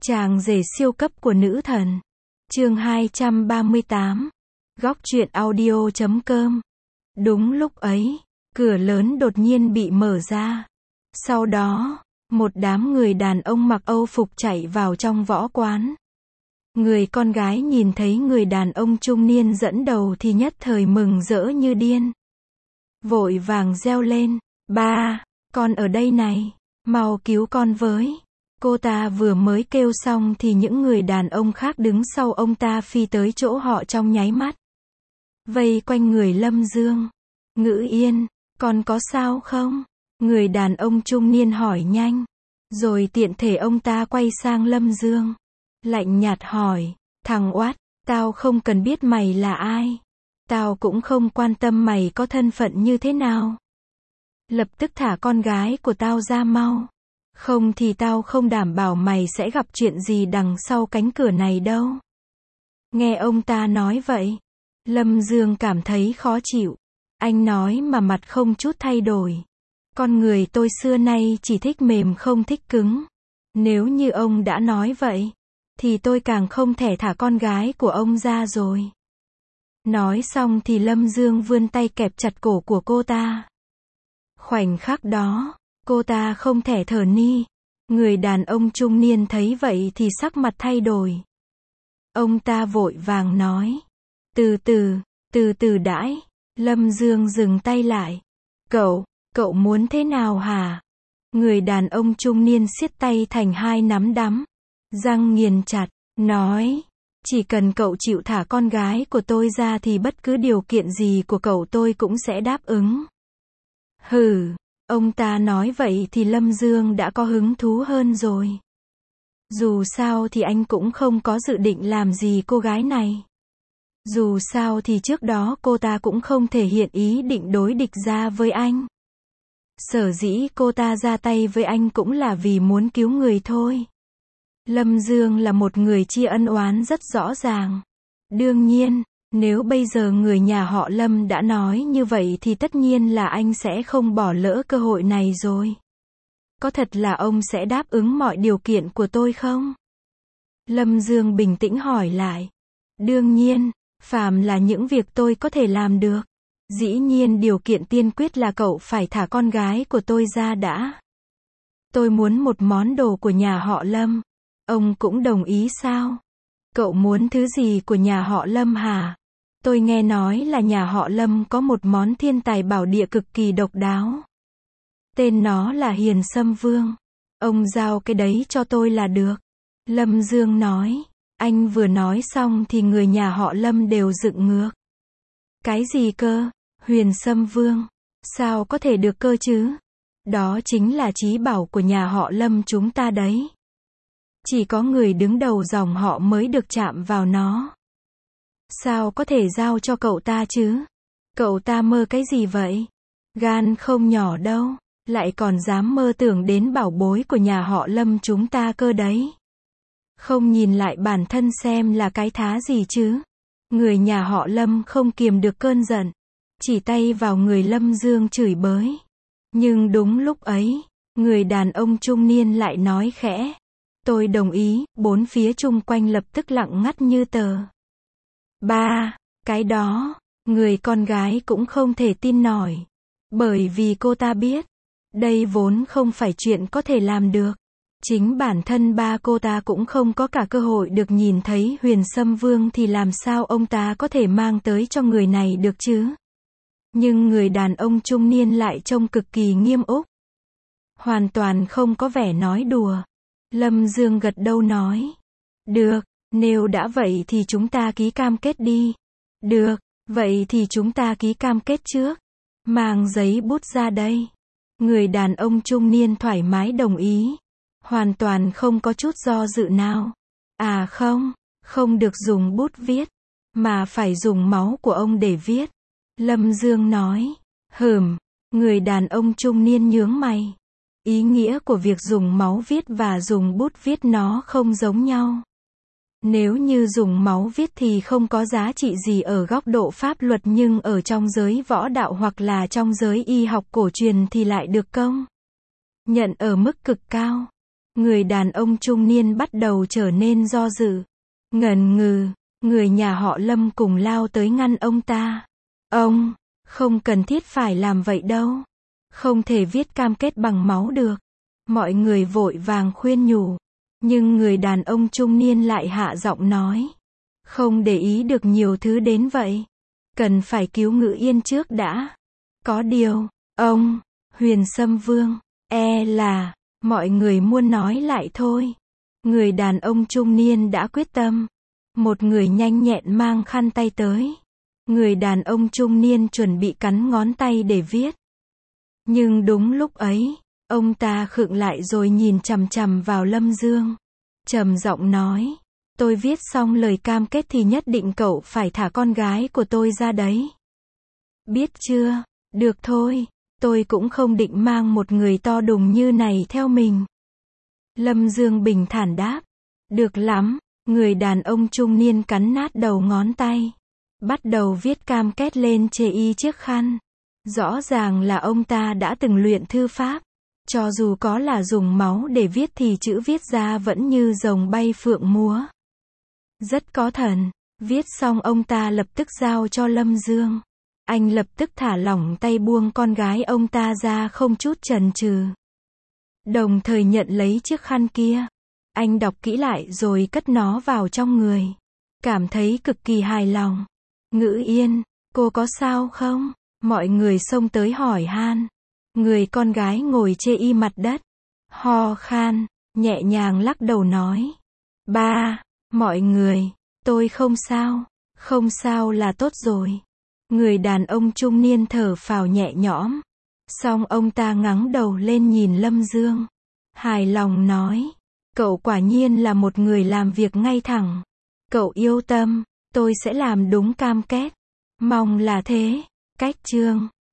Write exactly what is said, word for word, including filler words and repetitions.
Chàng rể siêu cấp của nữ thần. Chương hai trăm ba mươi tám. Góc truyện audio chấm com. Đúng lúc ấy, cửa lớn đột nhiên bị mở ra. Sau đó, một đám người đàn ông mặc Âu phục chạy vào trong võ quán. Người con gái nhìn thấy người đàn ông trung niên dẫn đầu thì nhất thời mừng rỡ như điên. Vội vàng reo lên, ba, con ở đây này, mau cứu con với. Cô ta vừa mới kêu xong thì những người đàn ông khác đứng sau ông ta phi tới chỗ họ trong nháy mắt. Vây quanh người Lâm Dương. Ngữ Yên, con có sao không? Người đàn ông trung niên hỏi nhanh. Rồi tiện thể ông ta quay sang Lâm Dương. Lạnh nhạt hỏi, thằng oát, tao không cần biết mày là ai. Tao cũng không quan tâm mày có thân phận như thế nào. Lập tức thả con gái của tao ra mau. Không thì tao không đảm bảo mày sẽ gặp chuyện gì đằng sau cánh cửa này đâu. Nghe ông ta nói vậy, Lâm Dương cảm thấy khó chịu. Anh nói mà mặt không chút thay đổi. Con người tôi xưa nay chỉ thích mềm không thích cứng. Nếu như ông đã nói vậy, thì tôi càng không thể thả con gái của ông ra rồi. Nói xong thì Lâm Dương vươn tay kẹp chặt cổ của cô ta. Khoảnh khắc đó, cô ta không thể thở ni. Người đàn ông trung niên thấy vậy thì sắc mặt thay đổi. Ông ta vội vàng nói. Từ từ, từ từ đãi. Lâm Dương dừng tay lại. Cậu, cậu muốn thế nào hả? Người đàn ông trung niên siết tay thành hai nắm đấm. Răng nghiền chặt, nói. Chỉ cần cậu chịu thả con gái của tôi ra thì bất cứ điều kiện gì của cậu tôi cũng sẽ đáp ứng. Hừ. Ông ta nói vậy thì Lâm Dương đã có hứng thú hơn rồi. Dù sao thì anh cũng không có dự định làm gì cô gái này. Dù sao thì trước đó cô ta cũng không thể hiện ý định đối địch ra với anh. Sở dĩ cô ta ra tay với anh cũng là vì muốn cứu người thôi. Lâm Dương là một người chia ân oán rất rõ ràng. Đương nhiên, nếu bây giờ người nhà họ Lâm đã nói như vậy thì tất nhiên là anh sẽ không bỏ lỡ cơ hội này rồi. Có thật là ông sẽ đáp ứng mọi điều kiện của tôi không? Lâm Dương bình tĩnh hỏi lại. Đương nhiên, phàm là những việc tôi có thể làm được. Dĩ nhiên điều kiện tiên quyết là cậu phải thả con gái của tôi ra đã. Tôi muốn một món đồ của nhà họ Lâm. Ông cũng đồng ý sao? Cậu muốn thứ gì của nhà họ Lâm hả? Tôi nghe nói là nhà họ Lâm có một món thiên tài bảo địa cực kỳ độc đáo. Tên nó là Hiền Sâm Vương. Ông giao cái đấy cho tôi là được. Lâm Dương nói. Anh vừa nói xong thì người nhà họ Lâm đều dựng ngược. Cái gì cơ? Huyền Sâm Vương? Sao có thể được cơ chứ? Đó chính là chí bảo của nhà họ Lâm chúng ta đấy. Chỉ có người đứng đầu dòng họ mới được chạm vào nó. Sao có thể giao cho cậu ta chứ? Cậu ta mơ cái gì vậy? Gan không nhỏ đâu, lại còn dám mơ tưởng đến bảo bối của nhà họ Lâm chúng ta cơ đấy. Không nhìn lại bản thân xem là cái thá gì chứ? Người nhà họ Lâm không kiềm được cơn giận, chỉ tay vào người Lâm Dương chửi bới. Nhưng đúng lúc ấy, người đàn ông trung niên lại nói khẽ. Tôi đồng ý, bốn phía chung quanh lập tức lặng ngắt như tờ. Ba, cái đó, người con gái cũng không thể tin nổi. Bởi vì cô ta biết, đây vốn không phải chuyện có thể làm được. Chính bản thân ba cô ta cũng không có cả cơ hội được nhìn thấy Huyền Sâm Vương thì làm sao ông ta có thể mang tới cho người này được chứ? Nhưng người đàn ông trung niên lại trông cực kỳ nghiêm úc. Hoàn toàn không có vẻ nói đùa. Lâm Dương gật đầu nói. Được, nếu đã vậy thì chúng ta ký cam kết đi. Được, vậy thì chúng ta ký cam kết trước. Mang giấy bút ra đây. Người đàn ông trung niên thoải mái đồng ý. Hoàn toàn không có chút do dự nào. À không, không được dùng bút viết, mà phải dùng máu của ông để viết. Lâm Dương nói. Hừm, người đàn ông trung niên nhướng mày. Ý nghĩa của việc dùng máu viết và dùng bút viết nó không giống nhau. Nếu như dùng máu viết thì không có giá trị gì ở góc độ pháp luật nhưng ở trong giới võ đạo hoặc là trong giới y học cổ truyền thì lại được công nhận ở mức cực cao. Người đàn ông trung niên bắt đầu trở nên do dự. Ngần ngừ, người nhà họ Lâm cùng lao tới ngăn ông ta. Ông, không cần thiết phải làm vậy đâu. Không thể viết cam kết bằng máu được. Mọi người vội vàng khuyên nhủ. Nhưng người đàn ông trung niên lại hạ giọng nói. Không để ý được nhiều thứ đến vậy. Cần phải cứu Ngữ Yên trước đã. Có điều, ông, Huyền Sâm Vương, e là, mọi người muốn nói lại thôi. Người đàn ông trung niên đã quyết tâm. Một người nhanh nhẹn mang khăn tay tới. Người đàn ông trung niên chuẩn bị cắn ngón tay để viết. Nhưng đúng lúc ấy, ông ta khựng lại rồi nhìn chằm chằm vào Lâm Dương. Trầm giọng nói, tôi viết xong lời cam kết thì nhất định cậu phải thả con gái của tôi ra đấy. Biết chưa? Được thôi, tôi cũng không định mang một người to đùng như này theo mình. Lâm Dương bình thản đáp. Được lắm, người đàn ông trung niên cắn nát đầu ngón tay. Bắt đầu viết cam kết lên chê y chiếc khăn. Rõ ràng là ông ta đã từng luyện thư pháp. Cho dù có là dùng máu để viết thì chữ viết ra vẫn như rồng bay phượng múa. Rất có thần. Viết xong ông ta lập tức giao cho Lâm Dương. Anh lập tức thả lỏng tay buông con gái ông ta ra không chút chần chừ. Đồng thời nhận lấy chiếc khăn kia. Anh đọc kỹ lại rồi cất nó vào trong người. Cảm thấy cực kỳ hài lòng. Ngữ Yên, cô có sao không? Mọi người xông tới hỏi han. Người con gái ngồi chê y mặt đất. Ho khan, nhẹ nhàng lắc đầu nói. Ba, mọi người, tôi không sao. Không sao là tốt rồi. Người đàn ông trung niên thở phào nhẹ nhõm. Xong ông ta ngẩng đầu lên nhìn Lâm Dương. Hài lòng nói. Cậu quả nhiên là một người làm việc ngay thẳng. Cậu yêu tâm, tôi sẽ làm đúng cam kết. Mong là thế. Cách chương